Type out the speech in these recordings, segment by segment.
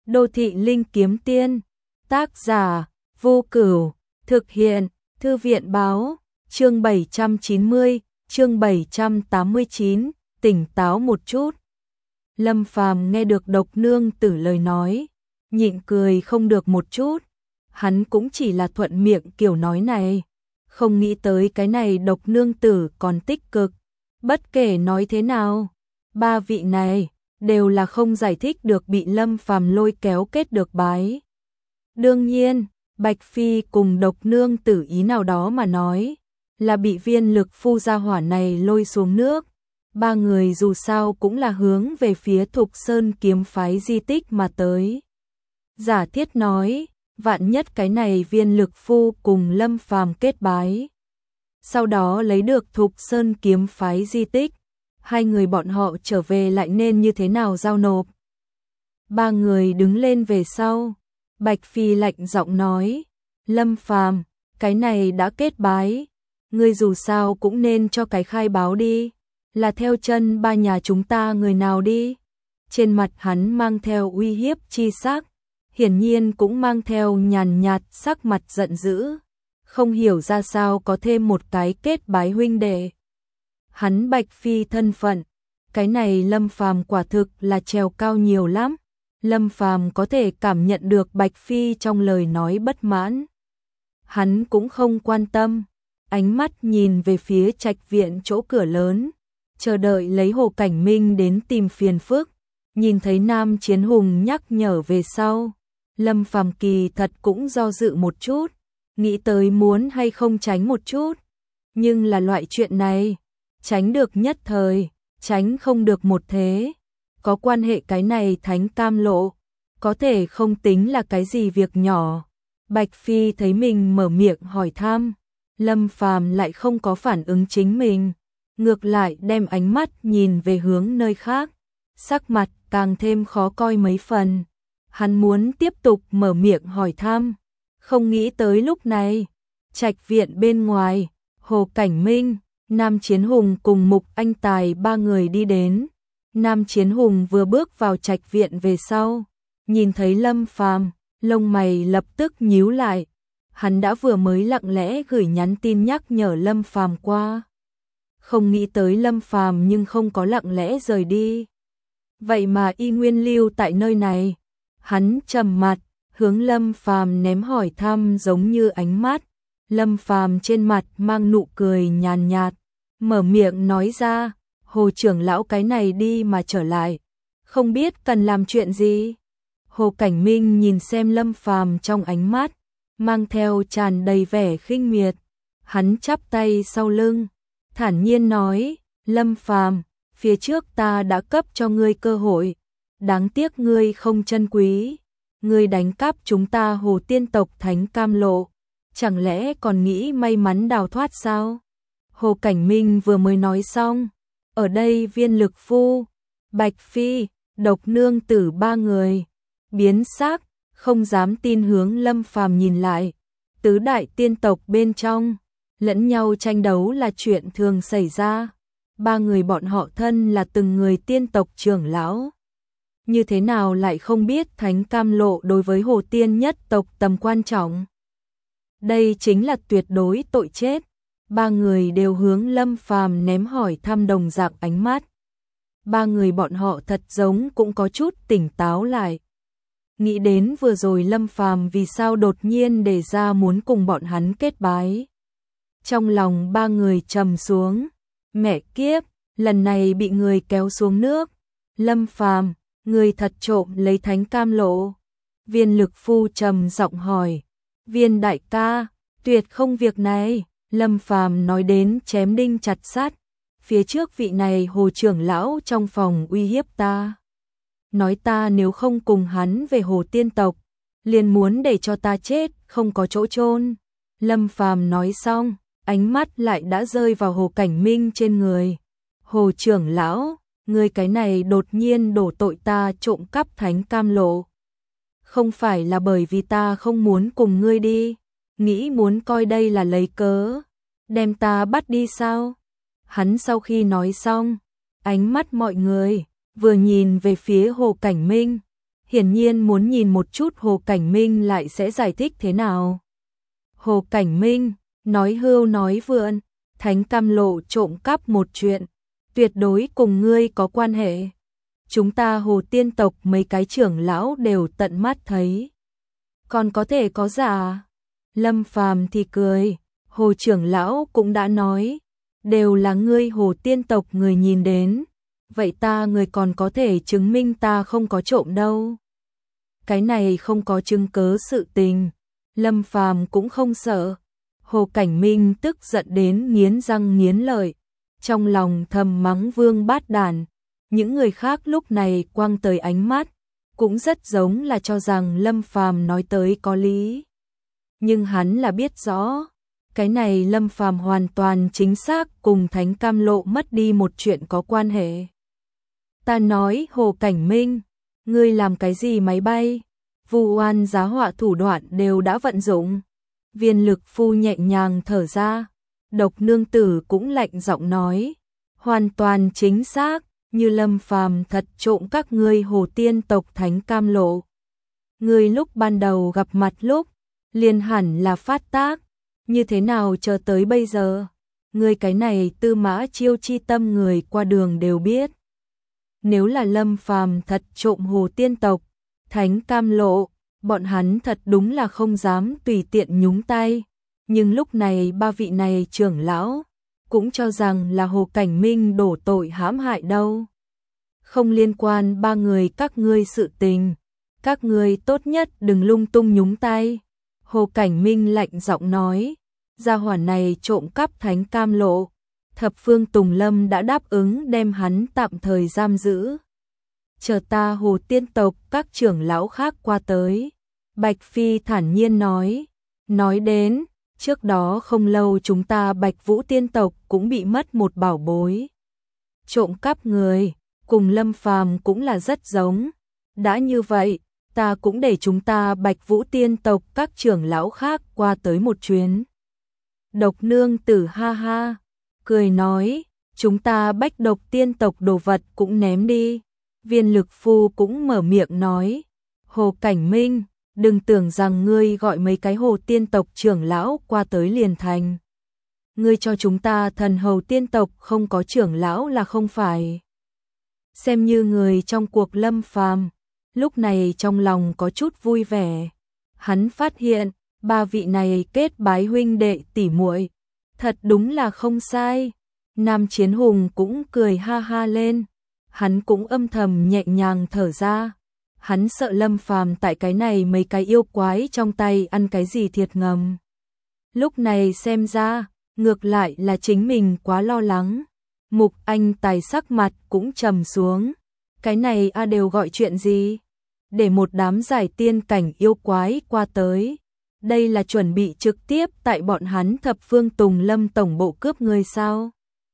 Đô thị linh kiếm tiên, tác giả, Vô Cửu, thực hiện, Thư viện báo, chương 790, chương 789, tỉnh táo một chút. Lâm Phàm nghe được Độc Nương Tử lời nói, nhịn cười không được một chút, hắn cũng chỉ là thuận miệng kiểu nói này, không nghĩ tới cái này Độc Nương Tử còn tích cực, bất kể nói thế nào, ba vị này đều là không giải thích được bị Lâm Phàm lôi kéo kết được bái. Đương nhiên, Bạch Phi cùng Độc Nương Tử ý nào đó mà nói, là bị Viên Lực Phu gia hỏa này lôi xuống nước. Ba người dù sao cũng là hướng về phía Thục Sơn kiếm phái di tích mà tới. Giả thiết nói, vạn nhất cái này Viên Lực Phu cùng Lâm Phàm kết bái. Sau đó lấy được Thục Sơn kiếm phái di tích, hai người bọn họ trở về lại nên như thế nào giao nộp. Ba người đứng lên về sau, Bạch Phi lạnh giọng nói, Lâm Phàm, cái này đã kết bái, ngươi dù sao cũng nên cho cái khai báo đi, là theo chân ba nhà chúng ta người nào đi. Trên mặt hắn mang theo uy hiếp chi sắc, hiển nhiên cũng mang theo nhàn nhạt sắc mặt giận dữ, không hiểu ra sao có thêm một cái kết bái huynh đệ. Hắn Bạch Phi thân phận, cái này Lâm Phàm quả thực là trèo cao nhiều lắm. Lâm Phàm có thể cảm nhận được Bạch Phi trong lời nói bất mãn. Hắn cũng không quan tâm, ánh mắt nhìn về phía trạch viện chỗ cửa lớn, chờ đợi lấy Hồ Cảnh Minh đến tìm phiền phức. Nhìn thấy Nam Chiến Hùng nhắc nhở về sau, Lâm Phàm kỳ thật cũng do dự một chút, nghĩ tới muốn hay không tránh một chút, nhưng là loại chuyện này, tránh được nhất thời, tránh không được một thế. Có quan hệ cái này Thánh Cam Lộ, có thể không tính là cái gì việc nhỏ. Bạch Phi thấy mình mở miệng hỏi thăm, Lâm Phàm lại không có phản ứng chính mình, ngược lại đem ánh mắt nhìn về hướng nơi khác, sắc mặt càng thêm khó coi mấy phần. Hắn muốn tiếp tục mở miệng hỏi thăm, không nghĩ tới lúc này, trạch viện bên ngoài, Hồ Cảnh Minh, Nam Chiến Hùng cùng Mục Anh Tài ba người đi đến. Nam Chiến Hùng vừa bước vào trạch viện về sau, nhìn thấy Lâm Phàm, lông mày lập tức nhíu lại. Hắn đã vừa mới lặng lẽ gửi nhắn tin nhắc nhở Lâm Phàm qua, không nghĩ tới Lâm Phàm nhưng không có lặng lẽ rời đi, vậy mà y nguyên lưu tại nơi này. Hắn trầm mặt, hướng Lâm Phàm ném hỏi thăm giống như ánh mắt. Lâm Phàm trên mặt mang nụ cười nhàn nhạt, mở miệng nói ra, Hồ trưởng lão cái này đi mà trở lại, không biết cần làm chuyện gì. Hồ Cảnh Minh nhìn xem Lâm Phàm trong ánh mắt, mang theo tràn đầy vẻ khinh miệt. Hắn chắp tay sau lưng, thản nhiên nói, Lâm Phàm, phía trước ta đã cấp cho ngươi cơ hội, đáng tiếc ngươi không trân quý. Ngươi đánh cắp chúng ta Hồ tiên tộc Thánh Cam Lộ, chẳng lẽ còn nghĩ may mắn đào thoát sao? Hồ Cảnh Minh vừa mới nói xong, ở đây Viên Lực Phu, Bạch Phi, Độc Nương Tử ba người biến sắc, không dám tin hướng Lâm Phàm nhìn lại. Tứ đại tiên tộc bên trong, lẫn nhau tranh đấu là chuyện thường xảy ra. Ba người bọn họ thân là từng người tiên tộc trưởng lão, như thế nào lại không biết Thánh Cam Lộ đối với Hồ tiên nhất tộc tầm quan trọng. Đây chính là tuyệt đối tội chết. Ba người đều hướng Lâm Phàm ném hỏi thăm đồng dạng ánh mắt. Ba người bọn họ thật giống cũng có chút tỉnh táo lại. Nghĩ đến vừa rồi Lâm Phàm vì sao đột nhiên đề ra muốn cùng bọn hắn kết bái. Trong lòng ba người trầm xuống, mẹ kiếp, lần này bị người kéo xuống nước. Lâm Phàm, người thật trộm lấy Thánh Cam Lộ. Viên Lực Phu trầm giọng hỏi, Viên đại ca, tuyệt không việc này. Lâm Phàm nói đến chém đinh chặt sắt, phía trước vị này Hồ trưởng lão trong phòng uy hiếp ta, nói ta nếu không cùng hắn về Hồ tiên tộc, liền muốn để cho ta chết không có chỗ chôn. Lâm Phàm nói xong, ánh mắt lại đã rơi vào Hồ Cảnh Minh trên người. Hồ trưởng lão, ngươi cái này đột nhiên đổ tội ta trộm cắp Thánh Cam Lộ, không phải là bởi vì ta không muốn cùng ngươi đi, nghĩ muốn coi đây là lấy cớ đem ta bắt đi sao? Hắn sau khi nói xong, ánh mắt mọi người vừa nhìn về phía Hồ Cảnh Minh, hiển nhiên muốn nhìn một chút Hồ Cảnh Minh lại sẽ giải thích thế nào. Hồ Cảnh Minh, nói hưu nói vượn, Thánh Cam Lộ trộm cắp một chuyện, tuyệt đối cùng ngươi có quan hệ. Chúng ta Hồ Tiên tộc mấy cái trưởng lão đều tận mắt thấy. Còn có thể có giả? Lâm Phàm thì cười, Hồ trưởng lão cũng đã nói, đều là ngươi Hồ Tiên tộc người nhìn đến, vậy ta người còn có thể chứng minh ta không có trộm đâu. Cái này không có chứng cớ sự tình, Lâm Phàm cũng không sợ. Hồ Cảnh Minh tức giận đến nghiến răng nghiến lợi, trong lòng thầm mắng Vương Bát Đản. Những người khác lúc này quăng tới ánh mắt, cũng rất giống là cho rằng Lâm Phàm nói tới có lý. Nhưng hắn là biết rõ, cái này Lâm Phàm hoàn toàn chính xác cùng Thánh Cam Lộ mất đi một chuyện có quan hệ. Ta nói Hồ Cảnh Minh, ngươi làm cái gì máy bay? Vu oan giá họa thủ đoạn đều đã vận dụng. Viên Lực Phu nhẹ nhàng thở ra, Độc Nương Tử cũng lạnh giọng nói, hoàn toàn chính xác, như Lâm Phàm thật trộm các ngươi Hồ Tiên tộc Thánh Cam Lộ. Ngươi lúc ban đầu gặp mặt lúc, liền hẳn là phát tác, như thế nào chờ tới bây giờ? Ngươi cái này Tư Mã Chiêu chi tâm người qua đường đều biết. Nếu là Lâm Phàm thật trộm Hồ Tiên tộc, Thánh Cam Lộ, bọn hắn thật đúng là không dám tùy tiện nhúng tay. Nhưng lúc này ba vị này trưởng lão cũng cho rằng là Hồ Cảnh Minh đổ tội hãm hại đâu. Không liên quan ba người các ngươi sự tình, các ngươi tốt nhất đừng lung tung nhúng tay. Hồ Cảnh Minh lạnh giọng nói, gia hỏa này trộm cắp Thánh Cam Lộ, Thập Phương Tùng Lâm đã đáp ứng đem hắn tạm thời giam giữ. Chờ ta Hồ Tiên tộc các trưởng lão khác qua tới. Bạch Phi thản nhiên nói đến, trước đó không lâu chúng ta Bạch Vũ Tiên tộc cũng bị mất một bảo bối. Trộm cắp người, cùng Lâm Phàm cũng là rất giống. Đã như vậy, ta cũng để chúng ta Bạch Vũ Tiên tộc các trưởng lão khác qua tới một chuyến. Độc Nương Tử ha ha, cười nói, chúng ta Bách Độc Tiên tộc đồ vật cũng ném đi. Viên Lực Phu cũng mở miệng nói, Hồ Cảnh Minh, đừng tưởng rằng ngươi gọi mấy cái Hồ Tiên tộc trưởng lão qua tới liền thành. Ngươi cho chúng ta Thần Hầu Tiên tộc không có trưởng lão là không phải. Xem như người trong cuộc Lâm Phàm, lúc này trong lòng có chút vui vẻ. Hắn phát hiện, ba vị này kết bái huynh đệ tỷ muội, thật đúng là không sai. Nam Chiến Hùng cũng cười ha ha lên, hắn cũng âm thầm nhẹ nhàng thở ra. Hắn sợ Lâm Phàm tại cái này mấy cái yêu quái trong tay ăn cái gì thiệt ngầm. Lúc này xem ra, ngược lại là chính mình quá lo lắng. Mục Anh Tài sắc mặt cũng trầm xuống. Cái này đều gọi chuyện gì? Để một đám giải tiên cảnh yêu quái qua tới. Đây là chuẩn bị trực tiếp tại bọn hắn Thập Phương Tùng Lâm tổng bộ cướp người sao?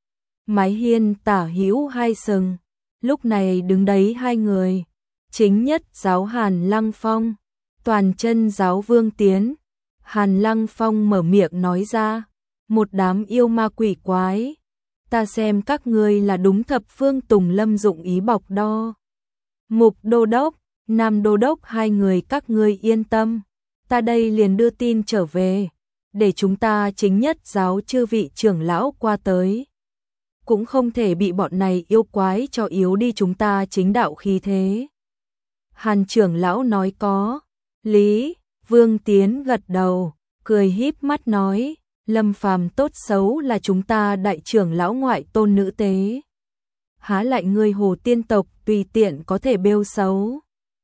Mái hiên tả hữu hai sừng. Lúc này đứng đấy hai người. Chính nhất giáo Hàn Lăng Phong, toàn chân giáo Vương Tiến. Hàn Lăng Phong mở miệng nói ra, một đám yêu ma quỷ quái. Ta xem các ngươi là đúng Thập Phương Tùng Lâm dụng ý bọc đo. Mục Đô Đốc, Nam Đô Đốc hai người các ngươi yên tâm. Ta đây liền đưa tin trở về, để chúng ta chính nhất giáo chư vị trưởng lão qua tới. Cũng không thể bị bọn này yêu quái cho yếu đi chúng ta chính đạo khí thế. Hàn trưởng lão nói có lý. Vương Tiến gật đầu, cười híp mắt nói, Lâm Phàm tốt xấu là chúng ta đại trưởng lão ngoại tôn nữ tế. Há lại ngươi Hồ Tiên tộc tùy tiện có thể bêu xấu.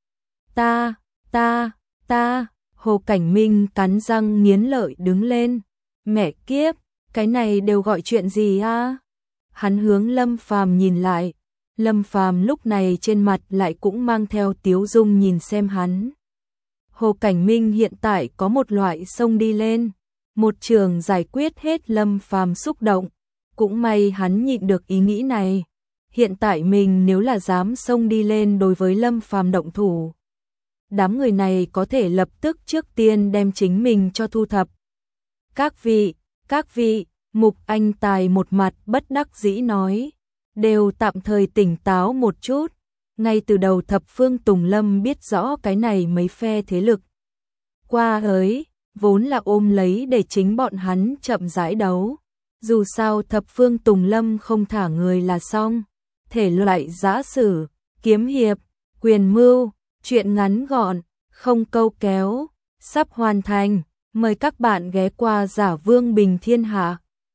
Ta, Hồ Cảnh Minh cắn răng nghiến lợi đứng lên. Mẹ kiếp, cái này đều gọi chuyện gì a? Hắn hướng Lâm Phàm nhìn lại. Lâm Phàm lúc này trên mặt lại cũng mang theo tiếu dung nhìn xem hắn. Hồ Cảnh Minh hiện tại có một loại xông đi lên, một trường giải quyết hết Lâm Phàm xúc động, cũng may hắn nhịn được ý nghĩ này. Hiện tại mình nếu là dám xông đi lên đối với Lâm Phàm động thủ, đám người này có thể lập tức trước tiên đem chính mình cho thu thập. Các vị, Mục Anh Tài một mặt bất đắc dĩ nói, đều tạm thời tỉnh táo một chút. Ngay từ đầu thập phương Tùng Lâm biết rõ cái này mấy phe thế lực qua ấy, vốn là ôm lấy để chính bọn hắn chậm rãi đấu. Dù sao thập phương Tùng Lâm không thả người là xong. Thể loại giã sử, kiếm hiệp, quyền mưu, truyện ngắn gọn, không câu kéo, sắp hoàn thành. Mời các bạn ghé qua Giả Vương Bình Thiên Hạ.